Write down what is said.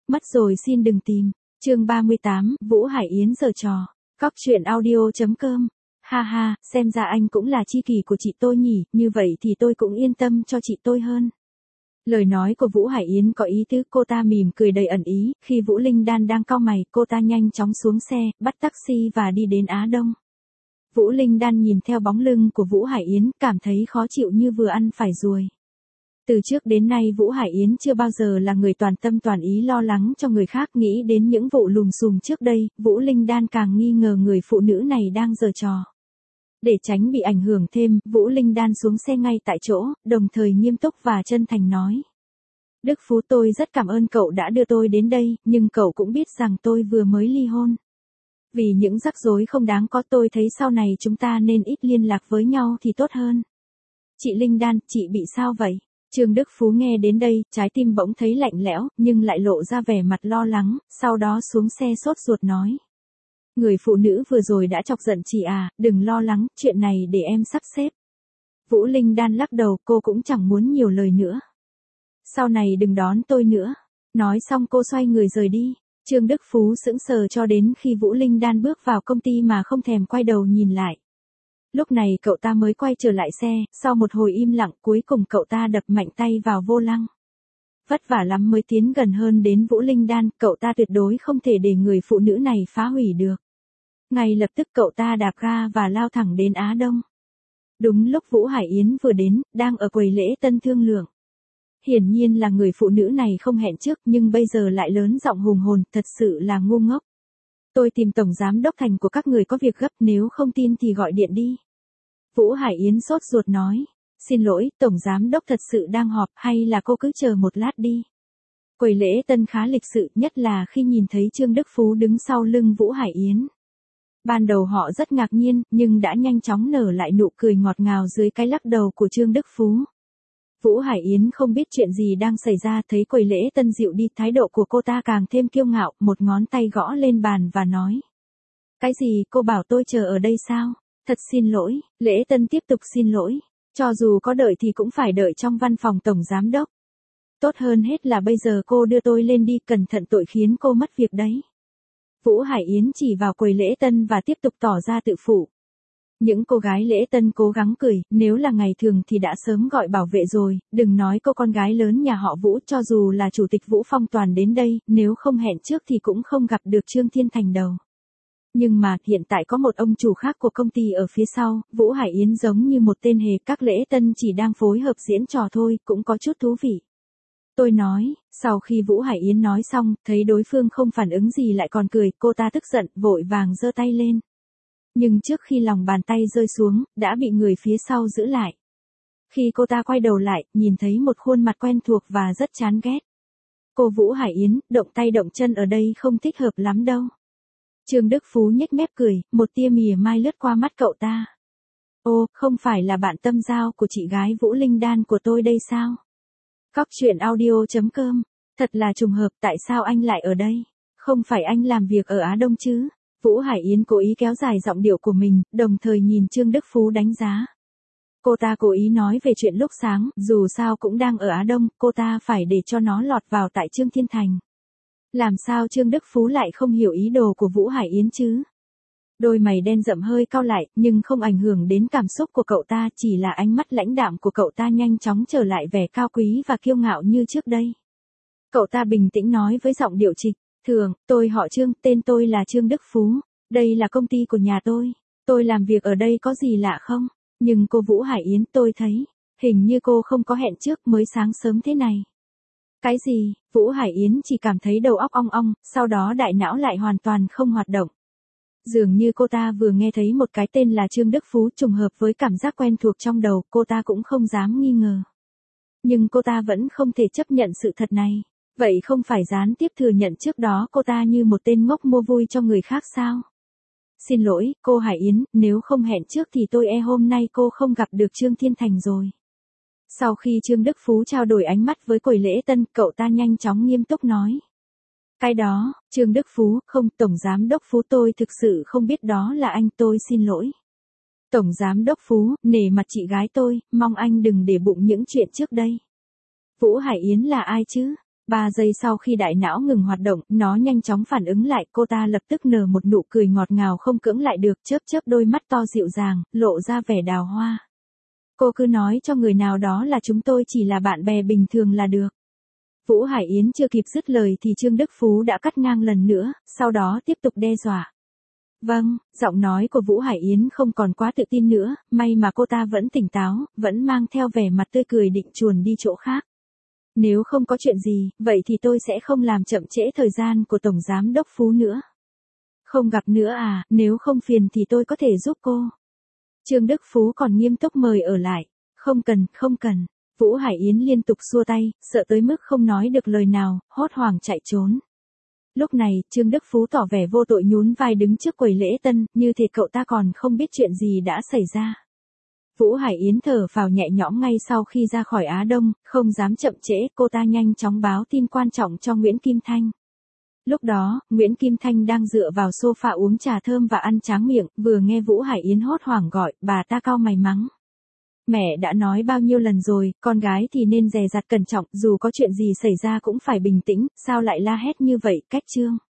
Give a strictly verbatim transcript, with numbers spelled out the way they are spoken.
Mất rồi xin đừng tìm. Chương ba mươi tám, Vũ Hải Yến giở trò. Cóc truyện audio chấm com. Ha ha, xem ra anh cũng là tri kỷ của chị tôi nhỉ, như vậy thì tôi cũng yên tâm cho chị tôi hơn. Lời nói của Vũ Hải Yến có ý tứ, cô ta mỉm cười đầy ẩn ý, khi Vũ Linh Đan đang cau mày, cô ta nhanh chóng xuống xe, bắt taxi và đi đến Á Đông. Vũ Linh Đan nhìn theo bóng lưng của Vũ Hải Yến, cảm thấy khó chịu như vừa ăn phải ruồi. Từ trước đến nay Vũ Hải Yến chưa bao giờ là người toàn tâm toàn ý lo lắng cho người khác, nghĩ đến những vụ lùm xùm trước đây, Vũ Linh Đan càng nghi ngờ người phụ nữ này đang giở trò. Để tránh bị ảnh hưởng thêm, Vũ Linh Đan xuống xe ngay tại chỗ, đồng thời nghiêm túc và chân thành nói. Đức Phú, tôi rất cảm ơn cậu đã đưa tôi đến đây, nhưng cậu cũng biết rằng tôi vừa mới ly hôn. Vì những rắc rối không đáng có, tôi thấy sau này chúng ta nên ít liên lạc với nhau thì tốt hơn. Chị Linh Đan, chị bị sao vậy? Trương Đức Phú nghe đến đây, trái tim bỗng thấy lạnh lẽo, nhưng lại lộ ra vẻ mặt lo lắng, sau đó xuống xe sốt ruột nói. Người phụ nữ vừa rồi đã chọc giận chị à, đừng lo lắng, chuyện này để em sắp xếp. Vũ Linh Đan lắc đầu, cô cũng chẳng muốn nhiều lời nữa. Sau này đừng đón tôi nữa. Nói xong cô xoay người rời đi. Trương Đức Phú sững sờ cho đến khi Vũ Linh Đan bước vào công ty mà không thèm quay đầu nhìn lại. Lúc này cậu ta mới quay trở lại xe, sau một hồi im lặng cuối cùng cậu ta đập mạnh tay vào vô lăng. Vất vả lắm mới tiến gần hơn đến Vũ Linh Đan, cậu ta tuyệt đối không thể để người phụ nữ này phá hủy được. Ngay lập tức cậu ta đạp ga và lao thẳng đến Á Đông. Đúng lúc Vũ Hải Yến vừa đến, đang ở quầy lễ tân thương lượng. Hiển nhiên là người phụ nữ này không hẹn trước nhưng bây giờ lại lớn giọng hùng hồn, thật sự là ngu ngốc. Tôi tìm tổng giám đốc Thành của các người có việc gấp, nếu không tin thì gọi điện đi. Vũ Hải Yến sốt ruột nói. Xin lỗi, tổng giám đốc thật sự đang họp, hay là cô cứ chờ một lát đi. Quầy lễ tân khá lịch sự, nhất là khi nhìn thấy Trương Đức Phú đứng sau lưng Vũ Hải Yến. Ban đầu họ rất ngạc nhiên, nhưng đã nhanh chóng nở lại nụ cười ngọt ngào dưới cái lắc đầu của Trương Đức Phú. Vũ Hải Yến không biết chuyện gì đang xảy ra, thấy quầy lễ tân dịu đi, thái độ của cô ta càng thêm kiêu ngạo, một ngón tay gõ lên bàn và nói. Cái gì, cô bảo tôi chờ ở đây sao? Thật xin lỗi, lễ tân tiếp tục xin lỗi. Cho dù có đợi thì cũng phải đợi trong văn phòng tổng giám đốc. Tốt hơn hết là bây giờ cô đưa tôi lên đi, cẩn thận tội khiến cô mất việc đấy. Vũ Hải Yến chỉ vào quầy lễ tân và tiếp tục tỏ ra tự phụ. Những cô gái lễ tân cố gắng cười, nếu là ngày thường thì đã sớm gọi bảo vệ rồi, đừng nói cô con gái lớn nhà họ Vũ, cho dù là chủ tịch Vũ Phong Toàn đến đây, nếu không hẹn trước thì cũng không gặp được Trương Thiên Thành đâu. Nhưng mà, hiện tại có một ông chủ khác của công ty ở phía sau, Vũ Hải Yến giống như một tên hề, các lễ tân chỉ đang phối hợp diễn trò thôi, cũng có chút thú vị. Tôi nói, sau khi Vũ Hải Yến nói xong, thấy đối phương không phản ứng gì lại còn cười, cô ta tức giận, vội vàng giơ tay lên. Nhưng trước khi lòng bàn tay rơi xuống, đã bị người phía sau giữ lại. Khi cô ta quay đầu lại, nhìn thấy một khuôn mặt quen thuộc và rất chán ghét. Cô Vũ Hải Yến, động tay động chân ở đây không thích hợp lắm đâu. Trương Đức Phú nhếch mép cười, một tia mỉa mai lướt qua mắt cậu ta. Ô, không phải là bạn tâm giao của chị gái Vũ Linh Đan của tôi đây sao? Cóc truyện audio chấm com. Thật là trùng hợp, tại sao anh lại ở đây? Không phải anh làm việc ở Á Đông chứ? Vũ Hải Yến cố ý kéo dài giọng điệu của mình, đồng thời nhìn Trương Đức Phú đánh giá. Cô ta cố ý nói về chuyện lúc sáng, dù sao cũng đang ở Á Đông, cô ta phải để cho nó lọt vào tại Trương Thiên Thành. Làm sao Trương Đức Phú lại không hiểu ý đồ của Vũ Hải Yến chứ? Đôi mày đen rậm hơi cau lại, nhưng không ảnh hưởng đến cảm xúc của cậu ta, chỉ là ánh mắt lãnh đạm của cậu ta nhanh chóng trở lại vẻ cao quý và kiêu ngạo như trước đây. Cậu ta bình tĩnh nói với giọng điệu trịch, thường, tôi họ Trương, tên tôi là Trương Đức Phú, đây là công ty của nhà tôi, tôi làm việc ở đây có gì lạ không? Nhưng cô Vũ Hải Yến, tôi thấy, hình như cô không có hẹn trước mới sáng sớm thế này. Cái gì? Vũ Hải Yến chỉ cảm thấy đầu óc ong ong, sau đó đại não lại hoàn toàn không hoạt động. Dường như cô ta vừa nghe thấy một cái tên là Trương Đức Phú, trùng hợp với cảm giác quen thuộc trong đầu, cô ta cũng không dám nghi ngờ. Nhưng cô ta vẫn không thể chấp nhận sự thật này. Vậy không phải gián tiếp thừa nhận trước đó cô ta như một tên ngốc mua vui cho người khác sao? Xin lỗi, cô Hải Yến, nếu không hẹn trước thì tôi e hôm nay cô không gặp được Trương Thiên Thành rồi. Sau khi Trương Đức Phú trao đổi ánh mắt với quầy lễ tân, cậu ta nhanh chóng nghiêm túc nói. Cái đó, Trương Đức Phú, không, Tổng Giám Đốc Phú, tôi thực sự không biết đó là anh, tôi xin lỗi. Tổng Giám Đốc Phú, nể mặt chị gái tôi, mong anh đừng để bụng những chuyện trước đây. Vũ Hải Yến là ai chứ? Ba giây sau khi đại não ngừng hoạt động, nó nhanh chóng phản ứng lại, cô ta lập tức nở một nụ cười ngọt ngào không cưỡng lại được, chớp chớp đôi mắt to dịu dàng, lộ ra vẻ đào hoa. Cô cứ nói cho người nào đó là chúng tôi chỉ là bạn bè bình thường là được. Vũ Hải Yến chưa kịp dứt lời thì Trương Đức Phú đã cắt ngang lần nữa, sau đó tiếp tục đe dọa. Vâng, giọng nói của Vũ Hải Yến không còn quá tự tin nữa, may mà cô ta vẫn tỉnh táo, vẫn mang theo vẻ mặt tươi cười định chuồn đi chỗ khác. Nếu không có chuyện gì, vậy thì tôi sẽ không làm chậm trễ thời gian của Tổng Giám Đốc Phú nữa. Không gặp nữa à, nếu không phiền thì tôi có thể giúp cô. Trương Đức Phú còn nghiêm túc mời ở lại. Không cần, không cần. Vũ Hải Yến liên tục xua tay, sợ tới mức không nói được lời nào, hốt hoảng chạy trốn. Lúc này, Trương Đức Phú tỏ vẻ vô tội nhún vai đứng trước quầy lễ tân, như thể cậu ta còn không biết chuyện gì đã xảy ra. Vũ Hải Yến thở phào nhẹ nhõm ngay sau khi ra khỏi Á Đông, không dám chậm trễ, cô ta nhanh chóng báo tin quan trọng cho Nguyễn Kim Thanh. Lúc đó, Nguyễn Kim Thanh đang dựa vào sofa uống trà thơm và ăn tráng miệng, vừa nghe Vũ Hải Yến hốt hoảng gọi, bà ta cau mày mắng. Mẹ đã nói bao nhiêu lần rồi, con gái thì nên dè dặt cẩn trọng, dù có chuyện gì xảy ra cũng phải bình tĩnh, sao lại la hét như vậy, Cách Trương.